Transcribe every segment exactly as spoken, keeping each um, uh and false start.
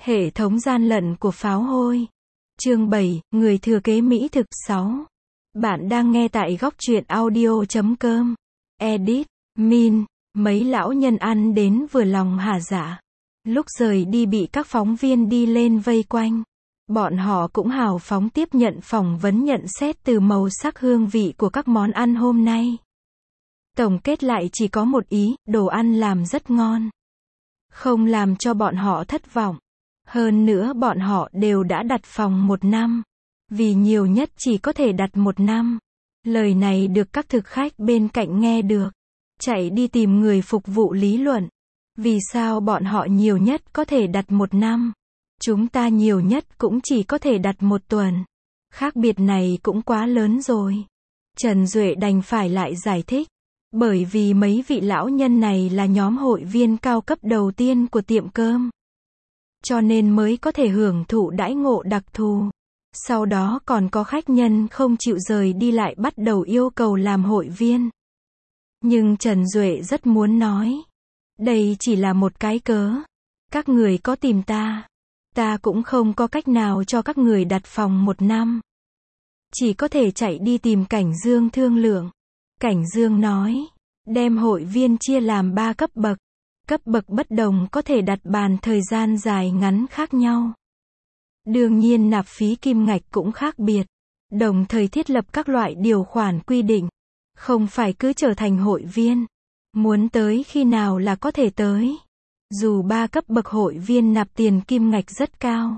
Hệ thống gian lận của pháo hôi. Chương bảy, người thừa kế mỹ thực. sáu. Bạn đang nghe tại góc truyện audio chấm com. Edit, Min, mấy lão nhân ăn đến vừa lòng hả dạ. Lúc rời đi bị các phóng viên đi lên vây quanh. Bọn họ cũng hào phóng tiếp nhận phỏng vấn nhận xét từ màu sắc hương vị của các món ăn hôm nay. Tổng kết lại chỉ có một ý, đồ ăn làm rất ngon. Không làm cho bọn họ thất vọng. Hơn nữa bọn họ đều đã đặt phòng một năm. Vì nhiều nhất chỉ có thể đặt một năm. Lời này được các thực khách bên cạnh nghe được. Chạy đi tìm người phục vụ lý luận. Vì sao bọn họ nhiều nhất có thể đặt một năm? Chúng ta nhiều nhất cũng chỉ có thể đặt một tuần. Khác biệt này cũng quá lớn rồi. Trần Duệ đành phải lại giải thích. Bởi vì mấy vị lão nhân này là nhóm hội viên cao cấp đầu tiên của tiệm cơm. Cho nên mới có thể hưởng thụ đãi ngộ đặc thù. Sau đó còn có khách nhân không chịu rời đi lại bắt đầu yêu cầu làm hội viên. Nhưng Trần Duệ rất muốn nói. Đây chỉ là một cái cớ. Các người có tìm ta. Ta cũng không có cách nào cho các người đặt phòng một năm. Chỉ có thể chạy đi tìm Cảnh Dương thương lượng. Cảnh Dương nói. Đem hội viên chia làm ba cấp bậc. Cấp bậc bất đồng có thể đặt bàn thời gian dài ngắn khác nhau. Đương nhiên nạp phí kim ngạch cũng khác biệt. Đồng thời thiết lập các loại điều khoản quy định. Không phải cứ trở thành hội viên. Muốn tới khi nào là có thể tới. Dù ba cấp bậc hội viên nạp tiền kim ngạch rất cao.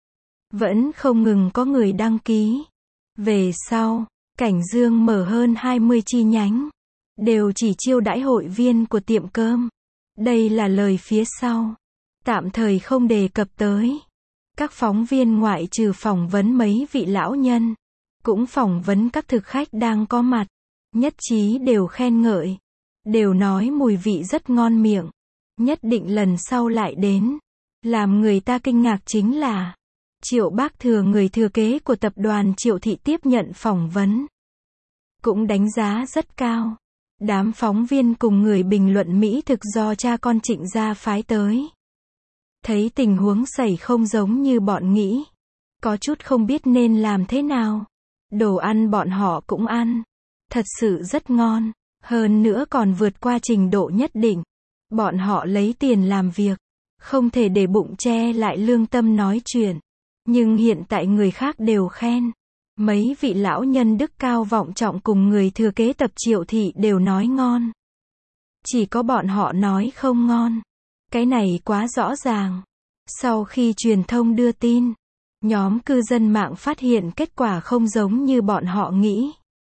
Vẫn không ngừng có người đăng ký. Về sau, Cảnh Dương mở hơn hai mươi chi nhánh. Đều chỉ chiêu đãi hội viên của tiệm cơm. Đây là lời phía sau. Tạm thời không đề cập tới. Các phóng viên ngoại trừ phỏng vấn mấy vị lão nhân. Cũng phỏng vấn các thực khách đang có mặt. Nhất trí đều khen ngợi. Đều nói mùi vị rất ngon miệng. Nhất định lần sau lại đến. Làm người ta kinh ngạc chính là Triệu Bác Thừa, người thừa kế của tập đoàn Triệu Thị, tiếp nhận phỏng vấn. Cũng đánh giá rất cao. Đám phóng viên cùng người bình luận mỹ thực do cha con Trịnh gia phái tới. Thấy tình huống xảy không giống như bọn nghĩ. Có chút không biết nên làm thế nào. Đồ ăn bọn họ cũng ăn. Thật sự rất ngon. Hơn nữa còn vượt qua trình độ nhất định. Bọn họ lấy tiền làm việc. Không thể để bụng che lại lương tâm nói chuyện. Nhưng hiện tại người khác đều khen. Mấy vị lão nhân đức cao vọng trọng cùng người thừa kế tập Triệu Thị đều nói ngon. Chỉ có bọn họ nói không ngon. Cái này quá rõ ràng. Sau khi truyền thông đưa tin, nhóm cư dân mạng phát hiện kết quả không giống như bọn họ nghĩ.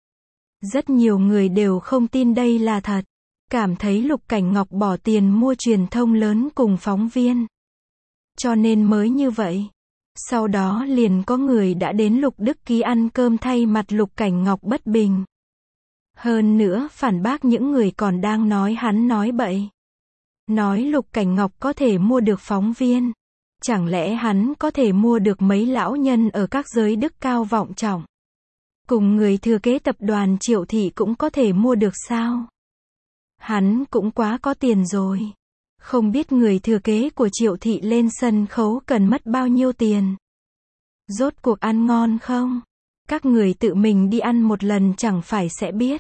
Rất nhiều người đều không tin đây là thật. Cảm thấy Lục Cảnh Ngọc bỏ tiền mua truyền thông lớn cùng phóng viên. Cho nên mới như vậy. Sau đó liền có người đã đến Lục Đức Ký ăn cơm thay mặt Lục Cảnh Ngọc bất bình. Hơn nữa phản bác những người còn đang nói hắn nói bậy. Nói Lục Cảnh Ngọc có thể mua được phóng viên. Chẳng lẽ hắn có thể mua được mấy lão nhân ở các giới đức cao vọng trọng. Cùng người thừa kế tập đoàn Triệu Thị cũng có thể mua được sao? Hắn cũng quá có tiền rồi. Không biết người thừa kế của Triệu Thị lên sân khấu cần mất bao nhiêu tiền. Rốt cuộc ăn ngon không? Các người tự mình đi ăn một lần chẳng phải sẽ biết.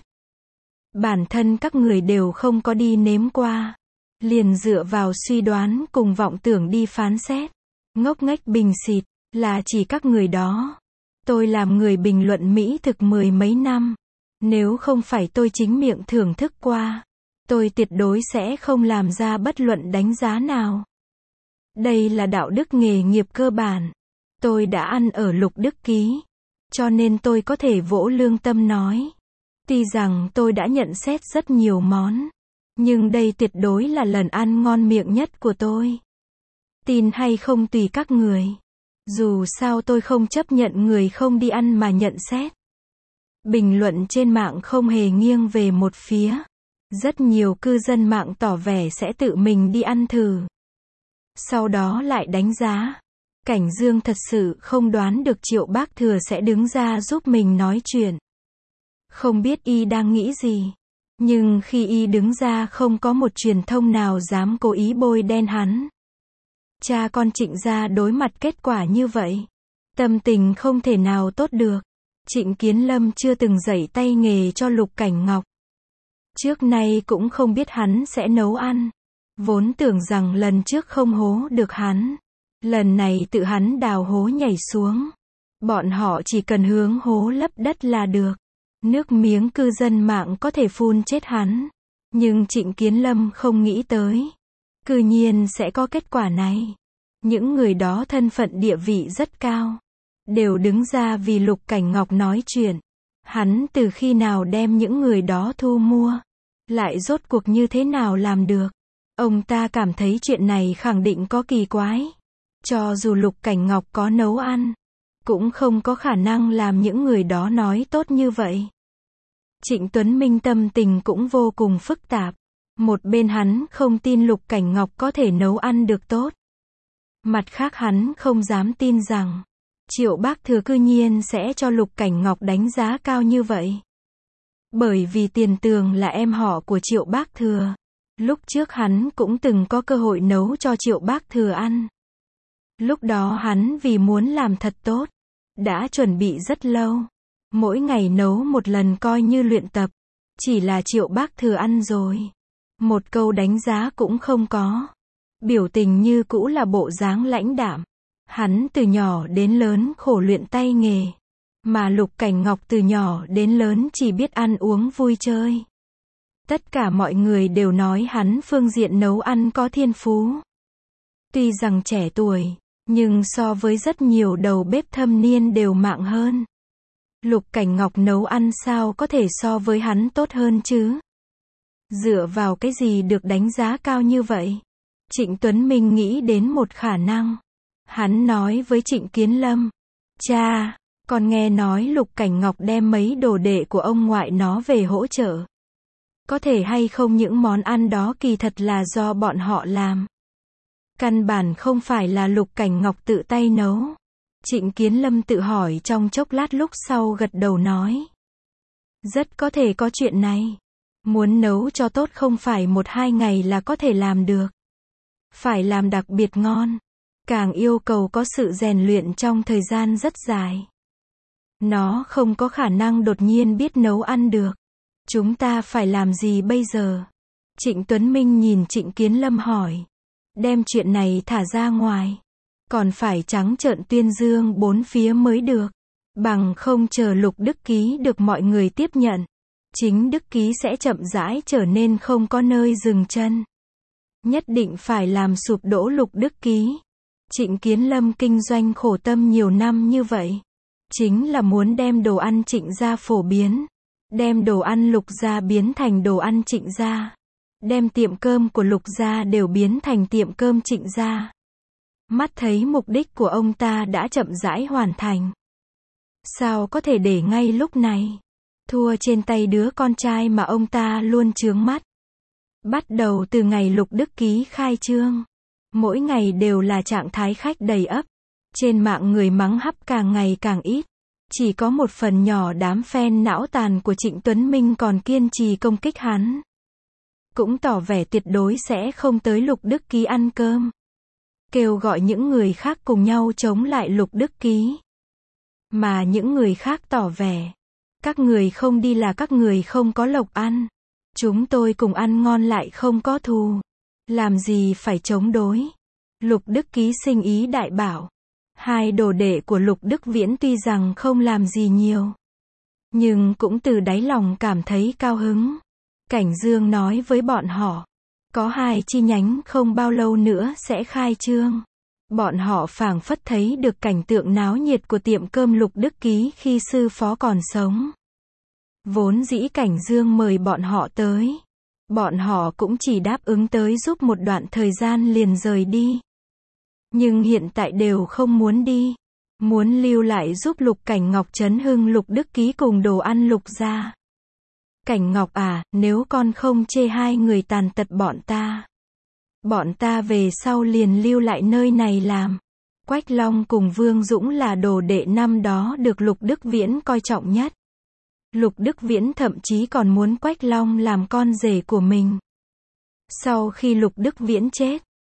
Bản thân các người đều không có đi nếm qua. Liền dựa vào suy đoán cùng vọng tưởng đi phán xét. Ngốc nghếch bình xịt, là chỉ các người đó. Tôi làm người bình luận mỹ thực mười mấy năm. Nếu không phải tôi chính miệng thưởng thức qua, tôi tuyệt đối sẽ không làm ra bất luận đánh giá nào. Đây là đạo đức nghề nghiệp cơ bản. Tôi đã ăn ở Lục Đức Ký. Cho nên tôi có thể vỗ lương tâm nói. Tuy rằng tôi đã nhận xét rất nhiều món. Nhưng đây tuyệt đối là lần ăn ngon miệng nhất của tôi. Tin hay không tùy các người. Dù sao tôi không chấp nhận người không đi ăn mà nhận xét. Bình luận trên mạng không hề nghiêng về một phía. Rất nhiều cư dân mạng tỏ vẻ sẽ tự mình đi ăn thử. Sau đó lại đánh giá. Cảnh Dương thật sự không đoán được Triệu Bác Thừa sẽ đứng ra giúp mình nói chuyện. Không biết y đang nghĩ gì. Nhưng khi y đứng ra không có một truyền thông nào dám cố ý bôi đen hắn. Cha con Trịnh gia đối mặt kết quả như vậy. Tâm tình không thể nào tốt được. Trịnh Kiến Lâm chưa từng dạy tay nghề cho Lục Cảnh Ngọc. Trước nay cũng không biết hắn sẽ nấu ăn. Vốn tưởng rằng lần trước không hố được hắn. Lần này tự hắn đào hố nhảy xuống. Bọn họ chỉ cần hướng hố lấp đất là được. Nước miếng cư dân mạng có thể phun chết hắn. Nhưng Trịnh Kiến Lâm không nghĩ tới. Cư nhiên sẽ có kết quả này. Những người đó thân phận địa vị rất cao. Đều đứng ra vì Lục Cảnh Ngọc nói chuyện. Hắn từ khi nào đem những người đó thu mua. Lại rốt cuộc như thế nào làm được. Ông ta cảm thấy chuyện này khẳng định có kỳ quái. Cho dù Lục Cảnh Ngọc có nấu ăn. Cũng không có khả năng làm những người đó nói tốt như vậy. Trịnh Tuấn Minh tâm tình cũng vô cùng phức tạp. Một bên hắn không tin Lục Cảnh Ngọc có thể nấu ăn được tốt. Mặt khác hắn không dám tin rằng Triệu Bác Thừa cư nhiên sẽ cho Lục Cảnh Ngọc đánh giá cao như vậy. Bởi vì Tiền Tường là em họ của Triệu Bác Thừa. Lúc trước hắn cũng từng có cơ hội nấu cho Triệu Bác Thừa ăn. Lúc đó hắn vì muốn làm thật tốt, đã chuẩn bị rất lâu. Mỗi ngày nấu một lần coi như luyện tập. Chỉ là Triệu Bác Thừa ăn rồi. Một câu đánh giá cũng không có. Biểu tình như cũ là bộ dáng lãnh đạm. Hắn từ nhỏ đến lớn khổ luyện tay nghề. Mà Lục Cảnh Ngọc từ nhỏ đến lớn chỉ biết ăn uống vui chơi. Tất cả mọi người đều nói hắn phương diện nấu ăn có thiên phú. Tuy rằng trẻ tuổi, nhưng so với rất nhiều đầu bếp thâm niên đều mạng hơn. Lục Cảnh Ngọc nấu ăn sao có thể so với hắn tốt hơn chứ? Dựa vào cái gì được đánh giá cao như vậy? Trịnh Tuấn Minh nghĩ đến một khả năng. Hắn nói với Trịnh Kiến Lâm. Cha, con nghe nói Lục Cảnh Ngọc đem mấy đồ đệ của ông ngoại nó về hỗ trợ. Có thể hay không những món ăn đó kỳ thật là do bọn họ làm. Căn bản không phải là Lục Cảnh Ngọc tự tay nấu. Trịnh Kiến Lâm tự hỏi trong chốc lát lúc sau gật đầu nói. Rất có thể có chuyện này. Muốn nấu cho tốt không phải một hai ngày là có thể làm được. Phải làm đặc biệt ngon. Càng yêu cầu có sự rèn luyện trong thời gian rất dài. Nó không có khả năng đột nhiên biết nấu ăn được. Chúng ta phải làm gì bây giờ? Trịnh Tuấn Minh nhìn Trịnh Kiến Lâm hỏi. Đem chuyện này thả ra ngoài. Còn phải trắng trợn tuyên dương bốn phía mới được. Bằng không chờ Lục Đức Ký được mọi người tiếp nhận. Chính Đức Ký sẽ chậm rãi trở nên không có nơi dừng chân. Nhất định phải làm sụp đổ Lục Đức Ký. Trịnh Kiến Lâm kinh doanh khổ tâm nhiều năm như vậy. Chính là muốn đem đồ ăn Trịnh gia phổ biến. Đem đồ ăn Lục gia biến thành đồ ăn Trịnh gia. Đem tiệm cơm của Lục gia đều biến thành tiệm cơm Trịnh gia. Mắt thấy mục đích của ông ta đã chậm rãi hoàn thành. Sao có thể để ngay lúc này thua trên tay đứa con trai mà ông ta luôn chướng mắt. Bắt đầu từ ngày Lục Đức Ký khai trương, mỗi ngày đều là trạng thái khách đầy ắp. Trên mạng người mắng hắp càng ngày càng ít. Chỉ có một phần nhỏ đám fan não tàn của Trịnh Tuấn Minh còn kiên trì công kích hắn. Cũng tỏ vẻ tuyệt đối sẽ không tới Lục Đức Ký ăn cơm. Kêu gọi những người khác cùng nhau chống lại Lục Đức Ký. Mà những người khác tỏ vẻ. Các người không đi là các người không có lộc ăn. Chúng tôi cùng ăn ngon lại không có thù. Làm gì phải chống đối. Lục Đức Ký sinh ý đại bảo. Hai đồ đệ của Lục Đức Viễn tuy rằng không làm gì nhiều. Nhưng cũng từ đáy lòng cảm thấy cao hứng. Cảnh Dương nói với bọn họ. Có hai chi nhánh không bao lâu nữa sẽ khai trương. Bọn họ phảng phất thấy được cảnh tượng náo nhiệt của tiệm cơm Lục Đức Ký khi sư phó còn sống. Vốn dĩ Cảnh Dương mời bọn họ tới. Bọn họ cũng chỉ đáp ứng tới giúp một đoạn thời gian liền rời đi. Nhưng hiện tại đều không muốn đi. Muốn lưu lại giúp Lục Cảnh Ngọc chấn hưng Lục Đức Ký cùng đồ ăn Lục gia. Cảnh Ngọc à, nếu con không chê hai người tàn tật bọn ta. Bọn ta về sau liền lưu lại nơi này làm. Quách Long cùng Vương Dũng là đồ đệ năm đó được Lục Đức Viễn coi trọng nhất. Lục Đức Viễn thậm chí còn muốn Quách Long làm con rể của mình. Sau khi Lục Đức Viễn chết,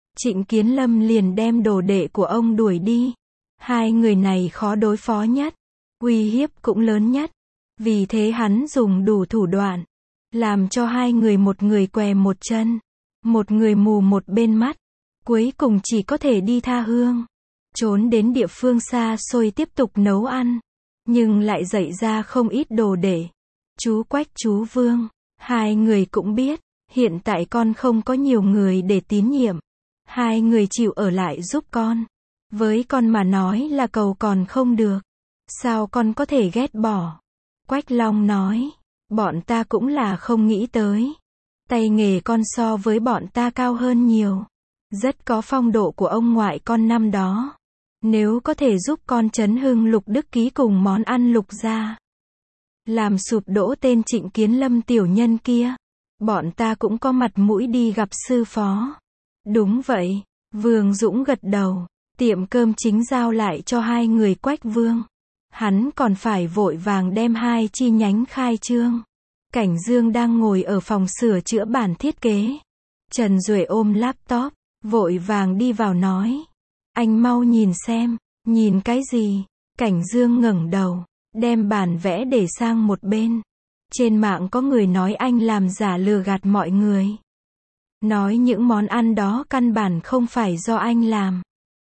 Trịnh Kiến Lâm liền đem đồ đệ của ông đuổi đi. Hai người này khó đối phó nhất, uy hiếp cũng lớn nhất. Vì thế hắn dùng đủ thủ đoạn, làm cho hai người một người què một chân, một người mù một bên mắt. Cuối cùng chỉ có thể đi tha hương, trốn đến địa phương xa xôi tiếp tục nấu ăn. Nhưng lại dạy ra không ít đồ đệ. Chú Quách chú Vương, hai người cũng biết, hiện tại con không có nhiều người để tín nhiệm. Hai người chịu ở lại giúp con. Với con mà nói là cầu còn không được. Sao con có thể ghét bỏ? Quách Long nói, bọn ta cũng là không nghĩ tới. Tay nghề con so với bọn ta cao hơn nhiều. Rất có phong độ của ông ngoại con năm đó. Nếu có thể giúp con chấn hưng Lục Đức Ký cùng món ăn Lục gia, làm sụp đổ tên Trịnh Kiến Lâm tiểu nhân kia, bọn ta cũng có mặt mũi đi gặp sư phó. Đúng vậy, Vương Dũng gật đầu. Tiệm cơm chính giao lại cho hai người Quách Vương. Hắn còn phải vội vàng đem hai chi nhánh khai trương. Cảnh Dương đang ngồi ở phòng sửa chữa bản thiết kế. Trần Duệ ôm laptop, vội vàng đi vào nói. Anh mau nhìn xem. Nhìn cái gì? Cảnh Dương ngẩng đầu, đem bản vẽ để sang một bên. Trên mạng có người nói anh làm giả lừa gạt mọi người. Nói những món ăn đó căn bản không phải do anh làm,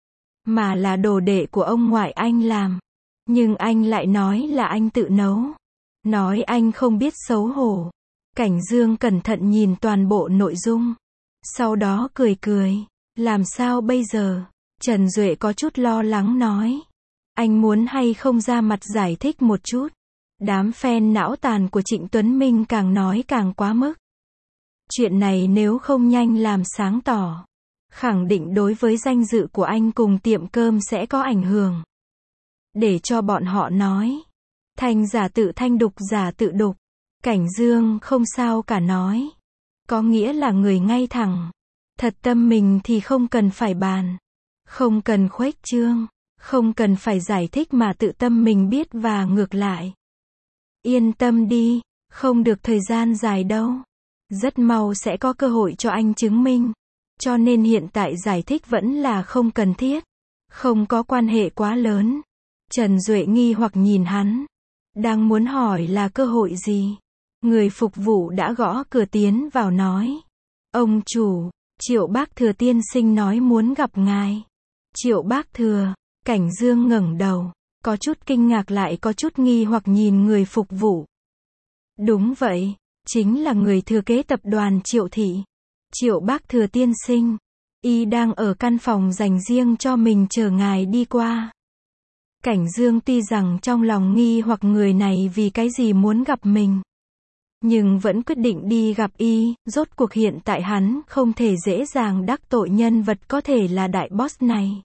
mà là đồ đệ của ông ngoại anh làm. Nhưng anh lại nói là anh tự nấu. Nói anh không biết xấu hổ. Cảnh Dương cẩn thận nhìn toàn bộ nội dung. Sau đó cười cười. Làm sao bây giờ? Trần Duệ có chút lo lắng nói. Anh muốn hay không ra mặt giải thích một chút? Đám fan não tàn của Trịnh Tuấn Minh càng nói càng quá mức. Chuyện này nếu không nhanh làm sáng tỏ, khẳng định đối với danh dự của anh cùng tiệm cơm sẽ có ảnh hưởng. Để cho bọn họ nói. Thanh giả tự thanh, đục giả tự đục. Cảnh Dương không sao cả nói. Có nghĩa là người ngay thẳng. Thật tâm mình thì không cần phải bàn. Không cần khuếch trương. Không cần phải giải thích mà tự tâm mình biết và ngược lại. Yên tâm đi, không được thời gian dài đâu. Rất mau sẽ có cơ hội cho anh chứng minh. Cho nên hiện tại giải thích vẫn là không cần thiết. Không có quan hệ quá lớn. Trần Duệ nghi hoặc nhìn hắn. Đang muốn hỏi là cơ hội gì? Người phục vụ đã gõ cửa tiến vào nói. Ông chủ, Triệu Bác Thừa tiên sinh nói muốn gặp ngài. Triệu Bác Thừa. Cảnh Dương ngẩng đầu, có chút kinh ngạc lại có chút nghi hoặc nhìn người phục vụ. Đúng vậy, chính là người thừa kế tập đoàn Triệu Thị. Triệu Bác Thừa tiên sinh. Y đang ở căn phòng dành riêng cho mình chờ ngài đi qua. Cảnh Dương tuy rằng trong lòng nghi hoặc người này vì cái gì muốn gặp mình, nhưng vẫn quyết định đi gặp y. Rốt cuộc hiện tại hắn không thể dễ dàng đắc tội nhân vật có thể là đại boss này.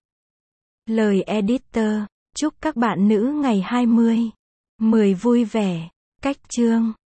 Lời editor, chúc các bạn nữ ngày hai mươi mười vui vẻ. Cách chương